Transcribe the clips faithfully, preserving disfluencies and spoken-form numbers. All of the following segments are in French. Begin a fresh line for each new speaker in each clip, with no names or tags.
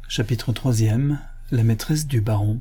Chapitre troisième. La maîtresse du baron.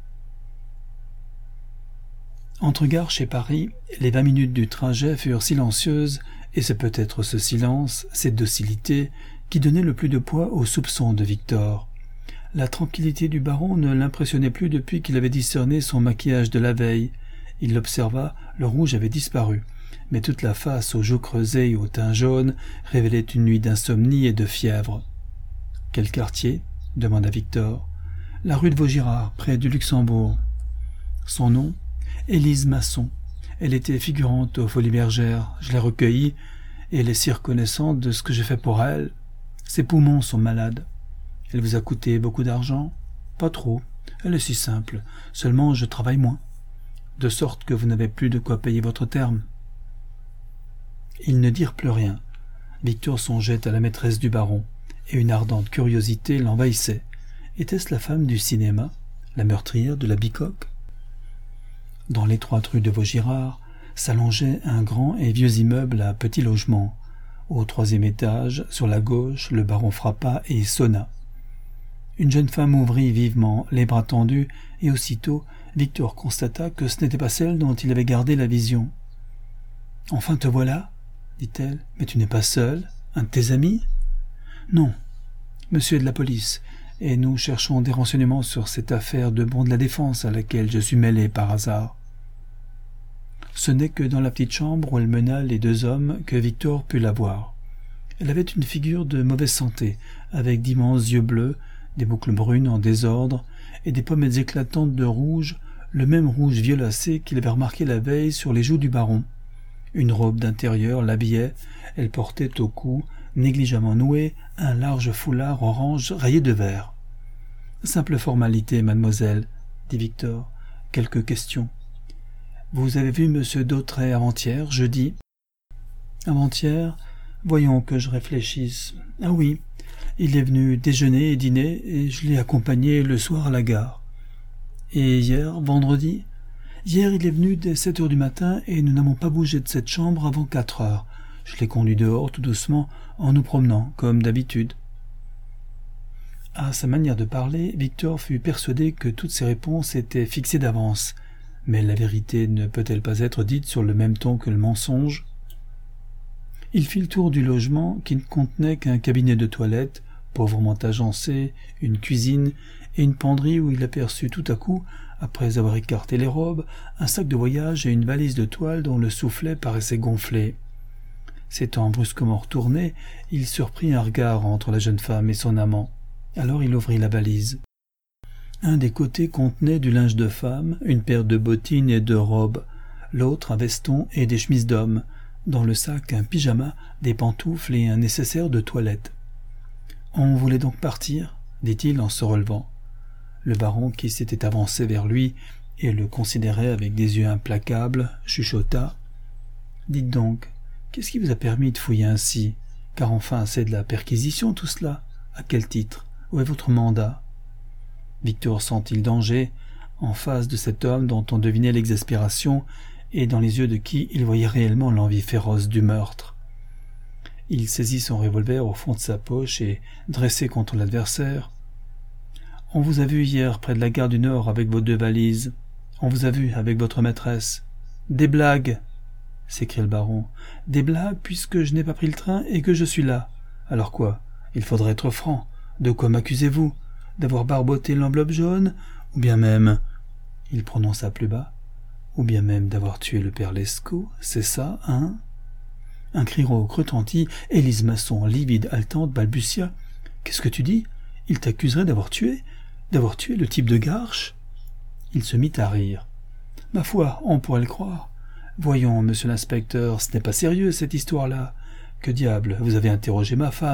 Entre Garches et Paris, les vingt minutes du trajet furent silencieuses, et c'est peut-être ce silence, cette docilité, qui donnait le plus de poids aux soupçons de Victor. La tranquillité du baron ne l'impressionnait plus depuis qu'il avait discerné son maquillage de la veille. Il l'observa, le rouge avait disparu, mais toute la face aux joues creusées et au teint jaune révélait une nuit d'insomnie et de fièvre. « Quel quartier ?» demanda Victor. « La rue de Vaugirard, près du Luxembourg. » Son nom ? Élise Masson. Elle était figurante aux Folies Bergères. Je l'ai recueillie, et elle est si reconnaissante de ce que j'ai fait pour elle. Ses poumons sont malades. Elle vous a coûté beaucoup d'argent ? Pas trop. Elle est si simple. Seulement, je travaille moins. De sorte que vous n'avez plus de quoi payer votre terme. Ils ne dirent plus rien. Victor songeait à la maîtresse du baron, et une ardente curiosité l'envahissait. Était-ce la femme du cinéma, la meurtrière de la Bicoque ? Dans l'étroite rue de Vaugirard s'allongeait un grand et vieux immeuble à petits logements. Au troisième étage, sur la gauche, le baron frappa et sonna. Une jeune femme ouvrit vivement, les bras tendus, et aussitôt Victor constata que ce n'était pas celle dont il avait gardé la vision. « Enfin te voilà ?» dit-elle. « Mais tu n'es pas seul, un de tes amis ?»« Non, monsieur est de la police, et nous cherchons des renseignements sur cette affaire de bon de la défense à laquelle je suis mêlé par hasard. » Ce n'est que dans la petite chambre où elle mena les deux hommes que Victor put la voir. Elle avait une figure de mauvaise santé, avec d'immenses yeux bleus, des boucles brunes en désordre, et des pommettes éclatantes de rouge, le même rouge violacé qu'il avait remarqué la veille sur les joues du baron. Une robe d'intérieur l'habillait, elle portait au cou, négligemment noué, un large foulard orange rayé de vert. « Simple formalité, mademoiselle, » dit Victor. « Quelques questions. Vous avez vu monsieur Dautrey avant-hier, jeudi ?»« Avant-hier ? Voyons que je réfléchisse. Ah oui, il est venu déjeuner et dîner, et je l'ai accompagné le soir à la gare. Et hier, vendredi ? Hier, il est venu dès sept heures du matin, et nous n'avons pas bougé de cette chambre avant quatre heures. Je l'ai conduit dehors tout doucement, en nous promenant, comme d'habitude. » À sa manière de parler, Victor fut persuadé que toutes ces réponses étaient fixées d'avance. Mais la vérité ne peut-elle pas être dite sur le même ton que le mensonge ? Il fit le tour du logement qui ne contenait qu'un cabinet de toilette, pauvrement agencé, une cuisine et une penderie où il aperçut tout à coup, après avoir écarté les robes, un sac de voyage et une valise de toile dont le soufflet paraissait gonflé. S'étant brusquement retourné, il surprit un regard entre la jeune femme et son amant. Alors il ouvrit la valise. Un des côtés contenait du linge de femme, une paire de bottines et de robes, l'autre un veston et des chemises d'homme, dans le sac un pyjama, des pantoufles et un nécessaire de toilette. « On voulait donc partir ?» dit-il en se relevant. Le baron, qui s'était avancé vers lui et le considérait avec des yeux implacables, chuchota. « Dites donc, qu'est-ce qui vous a permis de fouiller ainsi ? Car enfin, c'est de la perquisition tout cela. À quel titre ? Où est votre mandat ?» Victor sentit le danger, en face de cet homme dont on devinait l'exaspération et dans les yeux de qui il voyait réellement l'envie féroce du meurtre. Il saisit son revolver au fond de sa poche et, dressé contre l'adversaire, « On vous a vu hier près de la gare du Nord avec vos deux valises. On vous a vu avec votre maîtresse. »« Des blagues !» s'écria le baron. « Des blagues puisque je n'ai pas pris le train et que je suis là. Alors quoi ? Il faudrait être franc. De quoi m'accusez-vous ? D'avoir barboté l'enveloppe jaune, ou bien même, il prononça plus bas, ou bien même d'avoir tué le père Lescaut, c'est ça, hein ? Un cri rauque retentit, Élise Masson, livide, haletante, balbutia. « Qu'est-ce que tu dis ? Il t'accuserait d'avoir tué ? D'avoir tué le type de Garches ?» Il se mit à rire. « Ma foi, on pourrait le croire. Voyons, monsieur l'inspecteur, ce n'est pas sérieux, cette histoire-là. Que diable, vous avez interrogé ma femme ?»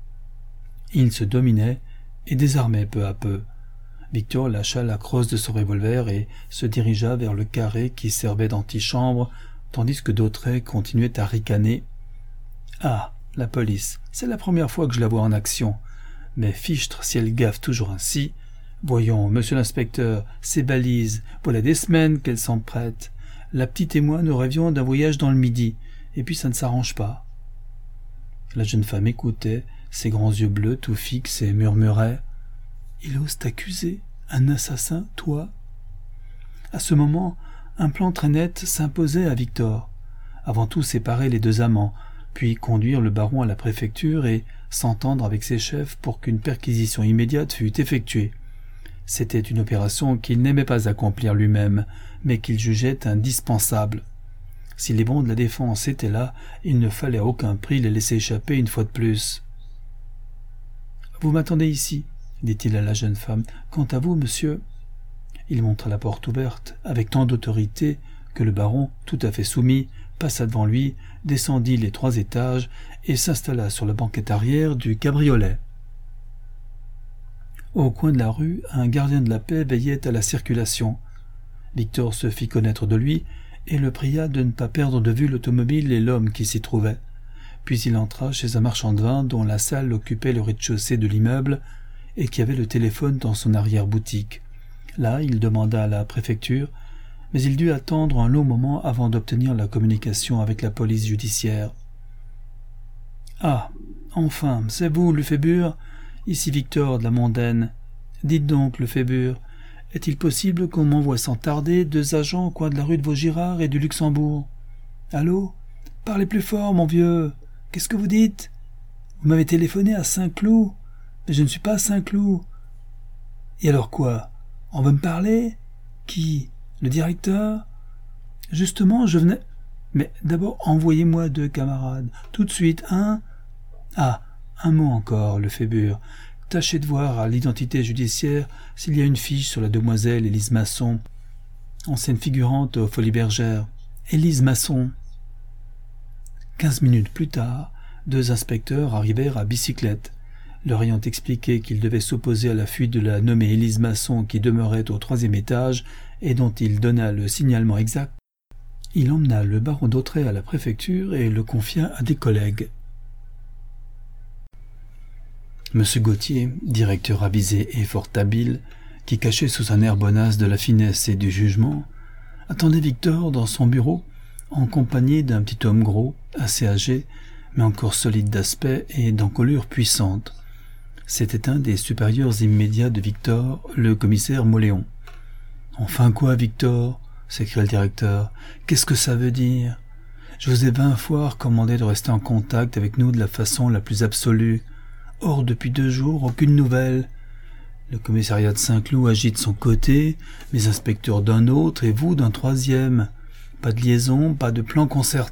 Il se dominait et désarmait peu à peu. Victor lâcha la crosse de son revolver et se dirigea vers le carré qui servait d'antichambre, tandis que Dautrey continuait à ricaner. « Ah, la police, c'est la première fois que je la vois en action. Mais fichtre si elle gaffe toujours ainsi. Voyons, monsieur l'inspecteur, ces balises, voilà des semaines qu'elles s'en prêtent. La petite et moi, nous rêvions d'un voyage dans le Midi, et puis ça ne s'arrange pas. » La jeune femme écoutait, ses grands yeux bleus tout fixes, et murmurait Il ose t'accuser, un assassin, toi ?» À ce moment, un plan très net s'imposait à Victor. Avant tout séparer les deux amants, puis conduire le baron à la préfecture et s'entendre avec ses chefs pour qu'une perquisition immédiate fût effectuée. C'était une opération qu'il n'aimait pas accomplir lui-même, mais qu'il jugeait indispensable. Si les bons de la défense étaient là, il ne fallait à aucun prix les laisser échapper une fois de plus. « Vous m'attendez ici, » dit-il à la jeune femme. « Quant à vous, monsieur... » Il montra la porte ouverte, avec tant d'autorité que le baron, tout à fait soumis, passa devant lui, descendit les trois étages et s'installa sur la banquette arrière du cabriolet. Au coin de la rue, un gardien de la paix veillait à la circulation. Victor se fit connaître de lui et le pria de ne pas perdre de vue l'automobile et l'homme qui s'y trouvait. Puis il entra chez un marchand de vin dont la salle occupait le rez-de-chaussée de l'immeuble et qui avait le téléphone dans son arrière-boutique. Là, il demanda à la préfecture, mais il dut attendre un long moment avant d'obtenir la communication avec la police judiciaire. « Ah, enfin, c'est vous, Lefébure ? Ici Victor de la Mondaine. Dites donc, Lefébure, est-il possible qu'on m'envoie sans tarder deux agents au coin de la rue de Vaugirard et du Luxembourg ? Allô ? Parlez plus fort, mon vieux. Qu'est-ce que vous dites ? Vous m'avez téléphoné à Saint-Cloud, mais je ne suis pas à Saint-Cloud. Et alors quoi ? On veut me parler ? Qui ? Le directeur ? Justement, je venais... Mais d'abord, envoyez-moi deux camarades. Tout de suite, hein ? Ah, un mot encore, Lefébure. Tâchez de voir à l'identité judiciaire s'il y a une fiche sur la demoiselle Élise Masson, ancienne figurante aux Folies Bergères. Élise Masson. Quinze minutes plus tard, deux inspecteurs arrivèrent à bicyclette. Leur ayant expliqué qu'il devait s'opposer à la fuite de la nommée Élise Masson qui demeurait au troisième étage et dont il donna le signalement exact, il emmena le baron d'Hautrey à la préfecture et le confia à des collègues. Monsieur Gauthier, directeur avisé et fort habile, qui cachait sous un air bonasse de la finesse et du jugement, attendait Victor dans son bureau en compagnie d'un petit homme gros, assez âgé, mais encore solide d'aspect et d'encolure puissante. C'était un des supérieurs immédiats de Victor, le commissaire Mauléon. « Enfin quoi, Victor ?» s'écria le directeur. « Qu'est-ce que ça veut dire ? Je vous ai vingt fois recommandé de rester en contact avec nous de la façon la plus absolue. Or, depuis deux jours, aucune nouvelle. Le commissariat de Saint-Cloud agit de son côté, mes inspecteurs d'un autre et vous d'un troisième. Pas de liaison, pas de plan concerté. »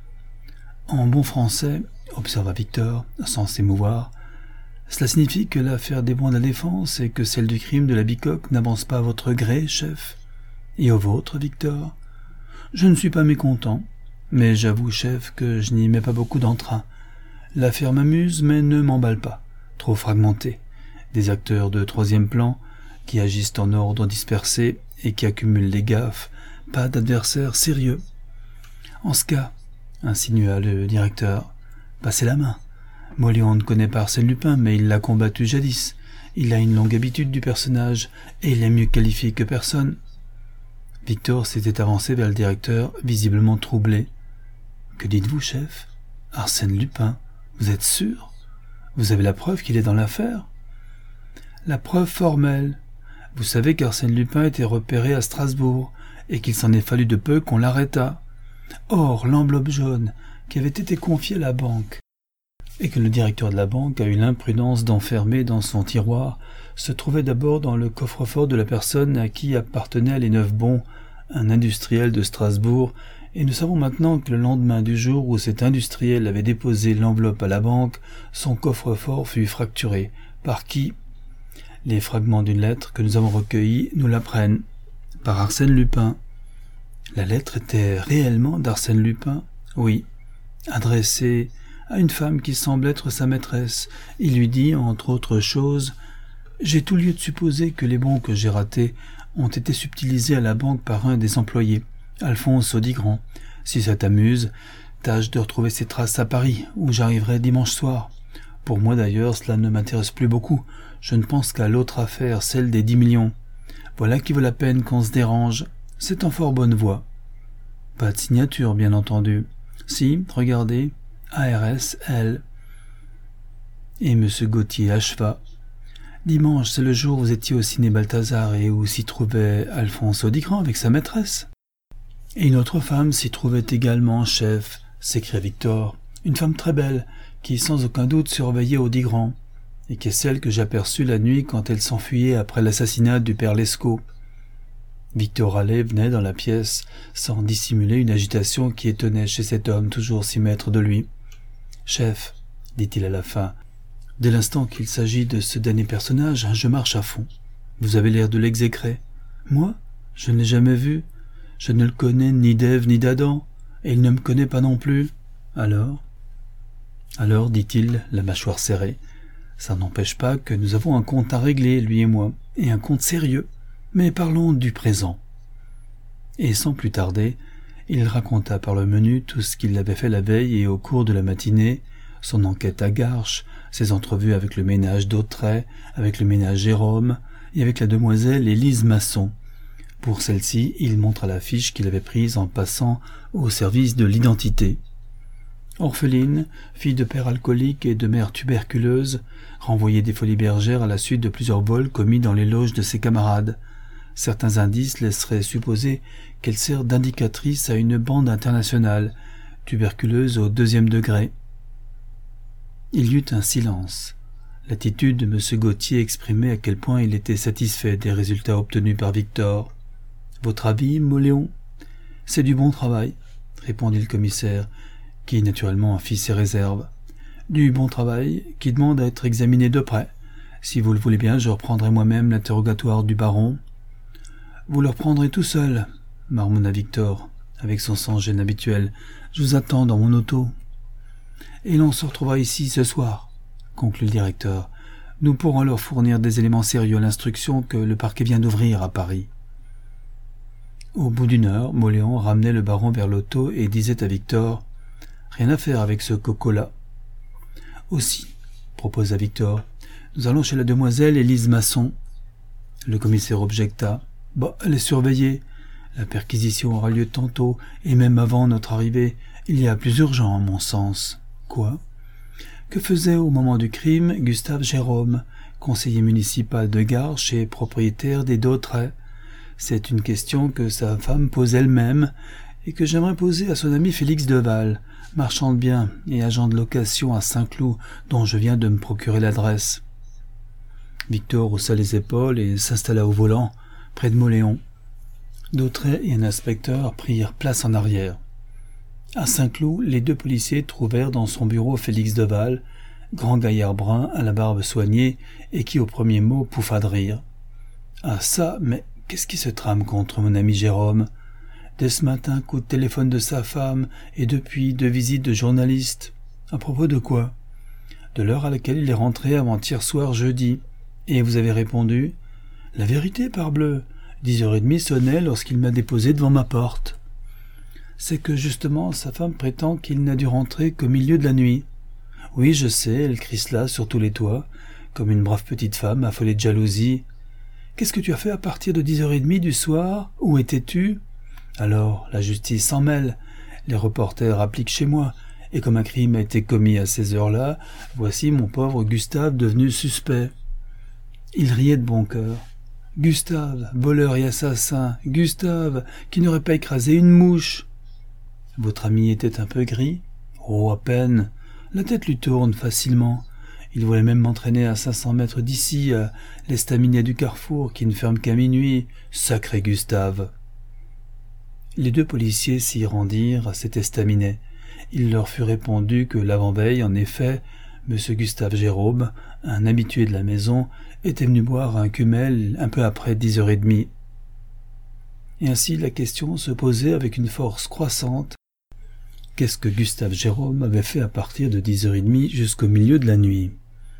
En bon français, observa Victor, sans s'émouvoir, cela signifie que l'affaire des bons de la défense et que celle du crime de la Bicoque n'avance pas à votre gré, chef. Et au vôtre, Victor ? Je ne suis pas mécontent, mais j'avoue, chef, que je n'y mets pas beaucoup d'entrain. L'affaire m'amuse, mais ne m'emballe pas. Trop fragmentée. Des acteurs de troisième plan, qui agissent en ordre dispersé et qui accumulent les gaffes. Pas d'adversaire sérieux. En ce cas, insinua le directeur, passez la main. Mauléon ne connaît pas Arsène Lupin, mais il l'a combattu jadis. Il a une longue habitude du personnage, et il est mieux qualifié que personne. Victor s'était avancé vers le directeur, visiblement troublé. « Que dites-vous, chef ? Arsène Lupin ? Vous êtes sûr ? Vous avez la preuve qu'il est dans l'affaire ? » ?»« La preuve formelle. Vous savez qu'Arsène Lupin était repéré à Strasbourg, et qu'il s'en est fallu de peu qu'on l'arrêtât. Or, l'enveloppe jaune, qui avait été confiée à la banque, et que le directeur de la banque a eu l'imprudence d'enfermer dans son tiroir, se trouvait d'abord dans le coffre-fort de la personne à qui appartenaient les neuf bons, un industriel de Strasbourg, et nous savons maintenant que le lendemain du jour où cet industriel avait déposé l'enveloppe à la banque, son coffre-fort fut fracturé. Par qui ? Les fragments d'une lettre que nous avons recueillie nous l'apprennent. Par Arsène Lupin. La lettre était réellement d'Arsène Lupin ? Oui. Adressée à une femme qui semble être sa maîtresse. Il lui dit, entre autres choses, « J'ai tout lieu de supposer que les bons que j'ai ratés ont été subtilisés à la banque par un des employés, Alphonse Audigrand. Si ça t'amuse, tâche de retrouver ces traces à Paris, où j'arriverai dimanche soir. Pour moi d'ailleurs, cela ne m'intéresse plus beaucoup. Je ne pense qu'à l'autre affaire, celle des dix millions. Voilà qui vaut la peine qu'on se dérange. C'est en fort bonne voie. » Pas de signature, bien entendu. Si, regardez, A R S L. Et M. Gauthier acheva. Dimanche, c'est le jour où vous étiez au ciné Balthazar et où s'y trouvait Alphonse Audigrand avec sa maîtresse. Et une autre femme s'y trouvait également, chef, s'écria Victor. Une femme très belle, qui sans aucun doute surveillait Audigrand, et qui est celle que j'aperçus la nuit quand elle s'enfuyait après l'assassinat du père Lescaut. Victor Allais venait dans la pièce sans dissimuler une agitation qui étonnait chez cet homme toujours si maître de lui. « Chef, dit-il à la fin, dès l'instant qu'il s'agit de ce dernier personnage, je marche à fond. Vous avez l'air de l'exécrer. Moi, je ne l'ai jamais vu. Je ne le connais ni d'Ève ni d'Adam, et il ne me connaît pas non plus. Alors ?»« Alors, dit-il, la mâchoire serrée, ça n'empêche pas que nous avons un compte à régler, lui et moi, et un compte sérieux. Mais parlons du présent. » Et sans plus tarder, il raconta par le menu tout ce qu'il avait fait la veille et au cours de la matinée, son enquête à Garches, ses entrevues avec le ménage d'Autray, avec le ménage Jérôme et avec la demoiselle Élise Masson. Pour celle-ci, il montra la fiche qu'il avait prise en passant au service de l'identité. Orpheline, fille de père alcoolique et de mère tuberculeuse, renvoyée des Folies Bergères à la suite de plusieurs vols commis dans les loges de ses camarades. Certains indices laisseraient supposer qu'elle sert d'indicatrice à une bande internationale, tuberculeuse au deuxième degré. Il y eut un silence. L'attitude de M. Gauthier exprimait à quel point il était satisfait des résultats obtenus par Victor. « Votre avis, Mauléon ?»« C'est du bon travail, » répondit le commissaire, qui naturellement fit ses réserves. « Du bon travail qui demande à être examiné de près. Si vous le voulez bien, je reprendrai moi-même l'interrogatoire du baron. »« Vous le reprendrez tout seul, » marmonna Victor, avec son sans-gêne habituel. « Je vous attends dans mon auto. »« Et l'on se retrouvera ici ce soir, » conclut le directeur. « Nous pourrons leur fournir des éléments sérieux à l'instruction que le parquet vient d'ouvrir à Paris. » Au bout d'une heure, Mauléon ramenait le baron vers l'auto et disait à Victor « Rien à faire avec ce coco-là. »« Aussi, » proposa Victor, « nous allons chez la demoiselle Élise Masson. » Le commissaire objecta. « Bah, elle est surveillée. La perquisition aura lieu tantôt, et même avant notre arrivée. Il y a plus urgent, à mon sens. »« Quoi ?» ?»« Que faisait au moment du crime Gustave Jérôme, conseiller municipal de Garches et propriétaire des Dautraye? C'est une question que sa femme pose elle-même et que j'aimerais poser à son ami Félix Deval, marchand de biens et agent de location à Saint-Cloud, dont je viens de me procurer l'adresse. » Victor haussa les épaules et s'installa au volant, près de Mauléon. Dautraye et un inspecteur prirent place en arrière. À Saint-Cloud, les deux policiers trouvèrent dans son bureau Félix Deval, grand gaillard brun à la barbe soignée et qui au premier mot pouffa de rire. « Ah ça, mais qu'est-ce qui se trame contre mon ami Jérôme? Dès ce matin, coup de téléphone de sa femme et depuis deux visites de journalistes. À propos de quoi? De l'heure à laquelle il est rentré avant-hier soir jeudi. Et vous avez répondu? La vérité, parbleu. Dix heures et demie sonnaient lorsqu'il m'a déposé devant ma porte. C'est que justement sa femme prétend qu'il n'a dû rentrer qu'au milieu de la nuit. Oui, je sais, elle crie cela sur tous les toits, comme une brave petite femme affolée de jalousie. Qu'est-ce que tu as fait à partir de dix heures et demie du soir? Où étais-tu? Alors, la justice s'en mêle. Les reporters appliquent chez moi. Et comme un crime a été commis à ces heures-là, voici mon pauvre Gustave devenu suspect. Il riait de bon cœur. Gustave, voleur et assassin, Gustave, qui n'aurait pas écrasé une mouche. Votre ami était un peu gris? Oh, à peine. La tête lui tourne facilement. Il voulait même m'entraîner à cinq cents mètres d'ici, à l'estaminet du carrefour, qui ne ferme qu'à minuit. Sacré Gustave! Les deux policiers s'y rendirent à cet estaminet. Il leur fut répondu que l'avant-veille, en effet, M. Gustave Jérôme, un habitué de la maison, était venu boire un cumel un peu après dix heures et demie. Et ainsi la question se posait avec une force croissante. Qu'est-ce que Gustave Jérôme avait fait à partir de dix heures et demie jusqu'au milieu de la nuit?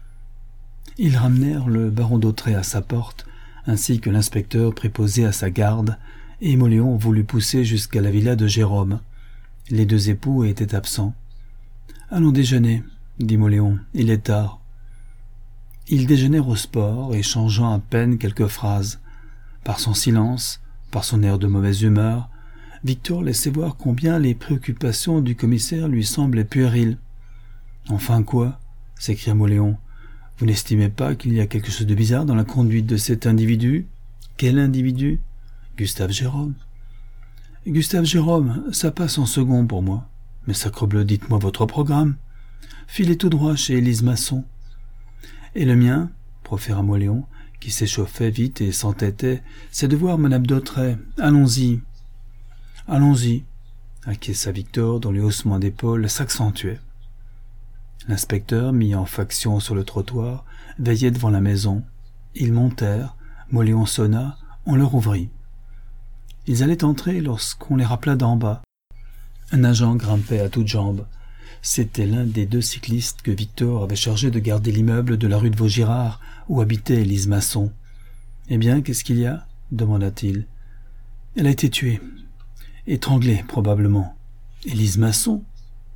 Ils ramenèrent le baron d'Autrey à sa porte, ainsi que l'inspecteur préposé à sa garde, et Mauléon voulut pousser jusqu'à la villa de Jérôme. Les deux époux étaient absents. « Allons déjeuner, » dit Mauléon, « il est tard. » Ils déjeunèrent au sport, échangeant à peine quelques phrases. Par son silence, par son air de mauvaise humeur, Victor laissait voir combien les préoccupations du commissaire lui semblaient puériles. « Enfin quoi ?» s'écria Mauléon. « Vous n'estimez pas qu'il y a quelque chose de bizarre dans la conduite de cet individu? Quel individu? Gustave Jérôme. Gustave Jérôme, ça passe en second pour moi. Mais sacrebleu, dites-moi votre programme. Filez tout droit chez Élise Masson. Et le mien, proféra Mauléon, qui s'échauffait vite et s'entêtait, c'est de voir madame d'Hautois. Allons-y. Allons-y, acquiesça Victor, dont les haussements d'épaules s'accentuaient. L'inspecteur, mis en faction sur le trottoir, veillait devant la maison. Ils montèrent, Mauléon sonna, on leur ouvrit. Ils allaient entrer lorsqu'on les rappela d'en bas. Un agent grimpait à toutes jambes. C'était l'un des deux cyclistes que Victor avait chargé de garder l'immeuble de la rue de Vaugirard, où habitait Élise Masson. « Eh bien, qu'est-ce qu'il y a » demanda-t-il. « Elle a été tuée. Étranglée, probablement. »« Élise Masson ?»« Oui. »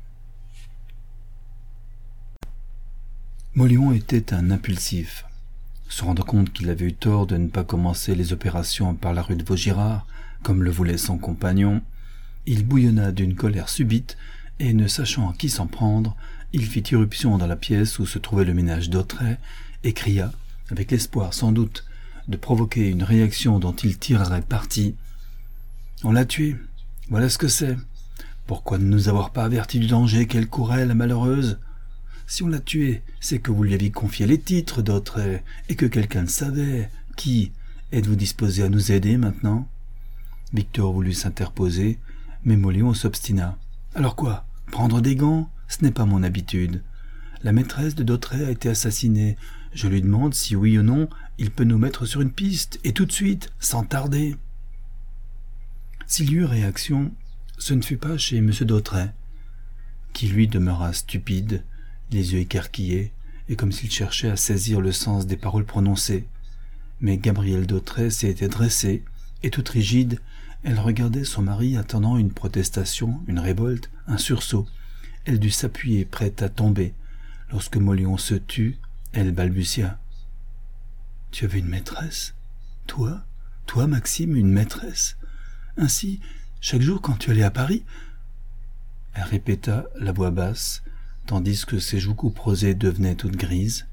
Mauléon était un impulsif. Se rendant compte qu'il avait eu tort de ne pas commencer les opérations par la rue de Vaugirard, comme le voulait son compagnon, il bouillonna d'une colère subite et, ne sachant à qui s'en prendre, il fit irruption dans la pièce où se trouvait le ménage d'Hautois et cria, avec l'espoir sans doute de provoquer une réaction dont il tirerait parti. « On l'a tuée, voilà ce que c'est. Pourquoi ne nous avoir pas avertis du danger qu'elle courait, la malheureuse ? Si on l'a tuée, c'est que vous lui aviez confié les titres d'Hautois et que quelqu'un le savait. Qui ? Êtes-vous disposé à nous aider maintenant ?» Victor voulut s'interposer, mais Mauléon s'obstina. « Alors quoi ? Prendre des gants ? Ce n'est pas mon habitude. La maîtresse de d'Hautois a été assassinée. Je lui demande si oui ou non, il peut nous mettre sur une piste, et tout de suite, sans tarder. » S'il y eut réaction, ce ne fut pas chez M. d'Hautois, qui lui demeura stupide, les yeux écarquillés, et comme s'il cherchait à saisir le sens des paroles prononcées. Mais Gabrielle d'Hautois s'était dressée, et toute rigide, elle regardait son mari attendant une protestation, une révolte, un sursaut. Elle dut s'appuyer, prête à tomber. Lorsque Mauléon se tut, elle balbutia. « Tu avais une maîtresse ? Toi ? Toi, Maxime, une maîtresse ? Ainsi, chaque jour quand tu allais à Paris ?» Elle répéta la voix basse, tandis que ses joues couperosées devenaient toutes grises.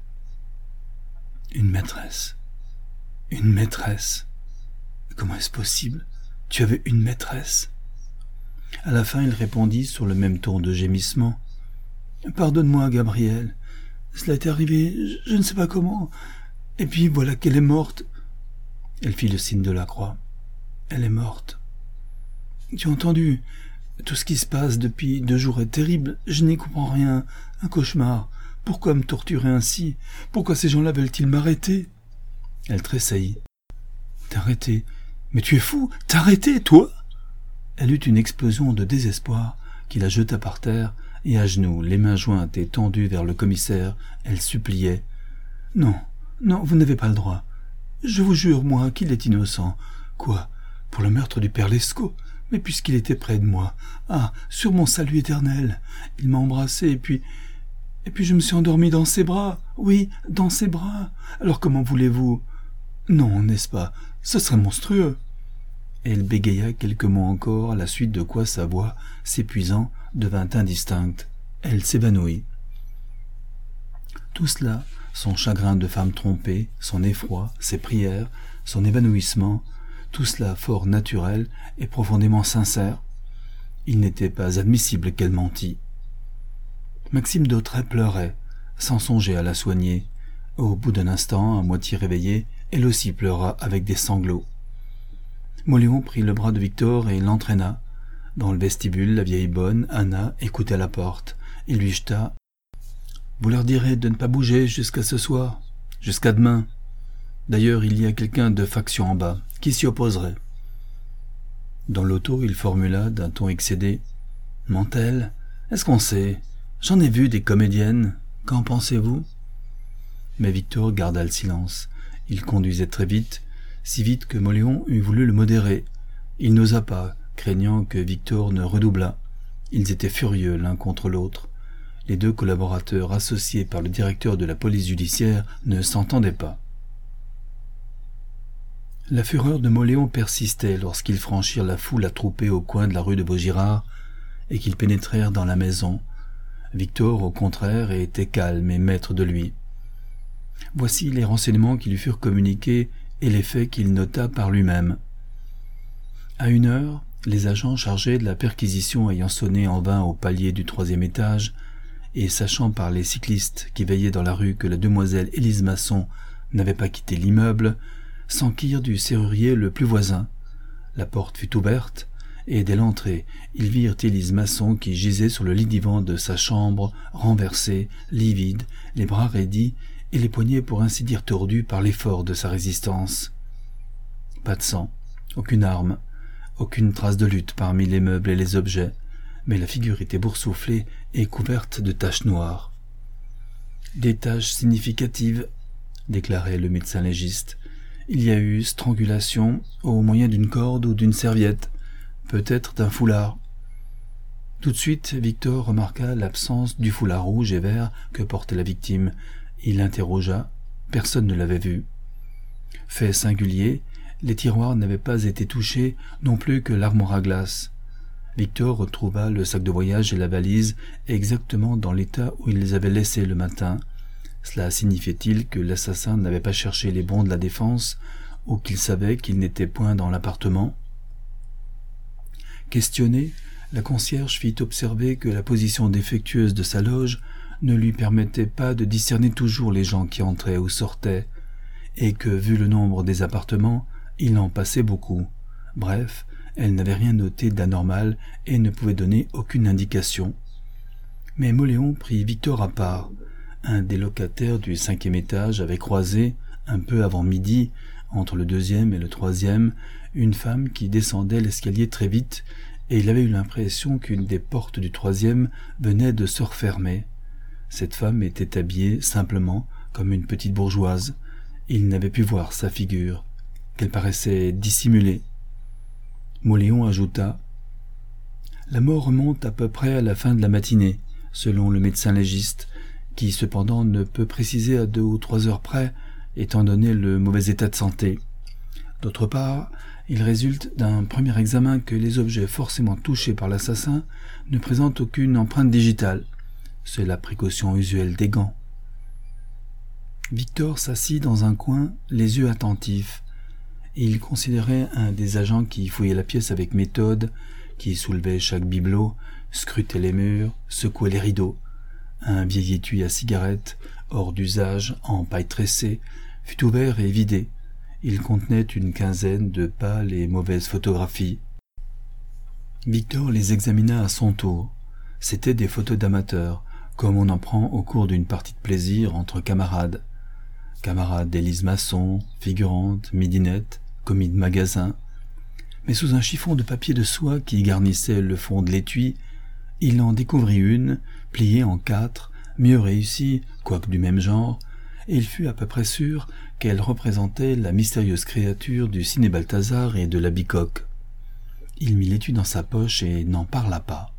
« Une maîtresse. Une maîtresse. Comment est-ce possible ? Tu avais une maîtresse ?» À la fin, il répondit sur le même ton de gémissement. « Pardonne-moi, Gabrielle. Cela est arrivé, je ne sais pas comment. Et puis voilà qu'elle est morte. » Elle fit le signe de la croix. « Elle est morte. Tu as entendu ? Tout ce qui se passe depuis deux jours est terrible. Je n'y comprends rien. Un cauchemar. Pourquoi me torturer ainsi ? Pourquoi ces gens-là veulent-ils m'arrêter ?» Elle tressaillit. « T'arrêter ? Mais tu es fou ! T'arrêter, toi !» Elle eut une explosion de désespoir qui la jeta par terre, et à genoux, les mains jointes et tendues vers le commissaire, elle suppliait. « Non, non, vous n'avez pas le droit. Je vous jure, moi, qu'il est innocent. Quoi ? Pour le meurtre du père Lescaut ? Mais puisqu'il était près de moi, ah, sur mon salut éternel, il m'a embrassé et puis... Et puis je me suis endormi dans ses bras, oui, dans ses bras. Alors comment voulez-vous ? Non, n'est-ce pas ? Ce serait monstrueux. » Et elle bégaya quelques mots encore, à la suite de quoi sa voix, s'épuisant, devint indistincte. Elle s'évanouit. Tout cela, son chagrin de femme trompée, son effroi, ses prières, son évanouissement, tout cela fort naturel et profondément sincère. Il n'était pas admissible qu'elle mentît. Maxime d'Hautois pleurait, sans songer à la soigner. Au bout d'un instant, à moitié réveillée, elle aussi pleura avec des sanglots. Mauléon prit le bras de Victor et l'entraîna. Dans le vestibule, la vieille bonne, Anna, écoutait à la porte. Il lui jeta « Vous leur direz de ne pas bouger jusqu'à ce soir, jusqu'à demain. D'ailleurs, il y a quelqu'un de faction en bas. Qui s'y opposerait ?» Dans l'auto, il formula d'un ton excédé. « Ment-elle ? Est-ce qu'on sait ? J'en ai vu des comédiennes. Qu'en pensez-vous » Mais Victor garda le silence. Il conduisait très vite, si vite que Mauléon eût voulu le modérer. Il n'osa pas, craignant que Victor ne redoublât. Ils étaient furieux l'un contre l'autre. Les deux collaborateurs associés par le directeur de la police judiciaire ne s'entendaient pas. La fureur de Mauléon persistait lorsqu'ils franchirent la foule attroupée au coin de la rue de Vaugirard et qu'ils pénétrèrent dans la maison. Victor, au contraire, était calme et maître de lui. Voici les renseignements qui lui furent communiqués et les faits qu'il nota par lui-même. À une heure, les agents chargés de la perquisition ayant sonné en vain au palier du troisième étage, et sachant par les cyclistes qui veillaient dans la rue que la demoiselle Élise Masson n'avait pas quitté l'immeuble, s'enquirent du serrurier le plus voisin. La porte fut ouverte, et dès l'entrée, ils virent Élise Masson qui gisait sur le lit divan de sa chambre, renversée, livide, les bras raidis et les poignets pour ainsi dire tordus par l'effort de sa résistance. Pas de sang, aucune arme, aucune trace de lutte parmi les meubles et les objets, mais la figure était boursouflée et couverte de taches noires. « Des taches significatives, » déclarait le médecin légiste. « Il y a eu strangulation au moyen d'une corde ou d'une serviette, peut-être d'un foulard. » Tout de suite, Victor remarqua l'absence du foulard rouge et vert que portait la victime. Il interrogea, personne ne l'avait vu. Fait singulier, les tiroirs n'avaient pas été touchés, non plus que l'armoire à glace. Victor retrouva le sac de voyage et la valise exactement dans l'état où il les avait laissés le matin. Cela signifiait-il que l'assassin n'avait pas cherché les bons de la défense ou qu'il savait qu'il n'était point dans l'appartement? Questionné, la concierge fit observer que la position défectueuse de sa loge ne lui permettait pas de discerner toujours les gens qui entraient ou sortaient, et que, vu le nombre des appartements, il en passait beaucoup. Bref, elle n'avait rien noté d'anormal et ne pouvait donner aucune indication. Mais Mauléon prit Victor à part. Un des locataires du cinquième étage avait croisé, un peu avant midi, entre le deuxième et le troisième, une femme qui descendait l'escalier très vite, et il avait eu l'impression qu'une des portes du troisième venait de se refermer. Cette femme était habillée simplement comme une petite bourgeoise. Il n'avait pu voir sa figure, qu'elle paraissait dissimulée. Mauléon ajouta « La mort remonte à peu près à la fin de la matinée, selon le médecin légiste, qui cependant ne peut préciser à deux ou trois heures près, étant donné le mauvais état de santé. D'autre part, il résulte d'un premier examen que les objets forcément touchés par l'assassin ne présentent aucune empreinte digitale. C'est la précaution usuelle des gants. » Victor s'assit dans un coin, les yeux attentifs. Il considérait un des agents qui fouillait la pièce avec méthode, qui soulevait chaque bibelot, scrutait les murs, secouait les rideaux. Un vieil étui à cigarette, hors d'usage, en paille tressée, fut ouvert et vidé. Il contenait une quinzaine de pâles et mauvaises photographies. Victor les examina à son tour. C'étaient des photos d'amateurs, comme on en prend au cours d'une partie de plaisir entre camarades. Camarades d'Élise Masson, figurante, midinette, commis de magasin. Mais sous un chiffon de papier de soie qui garnissait le fond de l'étui, il en découvrit une, pliée en quatre, mieux réussie, quoique du même genre, et il fut à peu près sûr qu'elle représentait la mystérieuse créature du ciné Balthazar et de la bicoque. Il mit l'étui dans sa poche et n'en parla pas.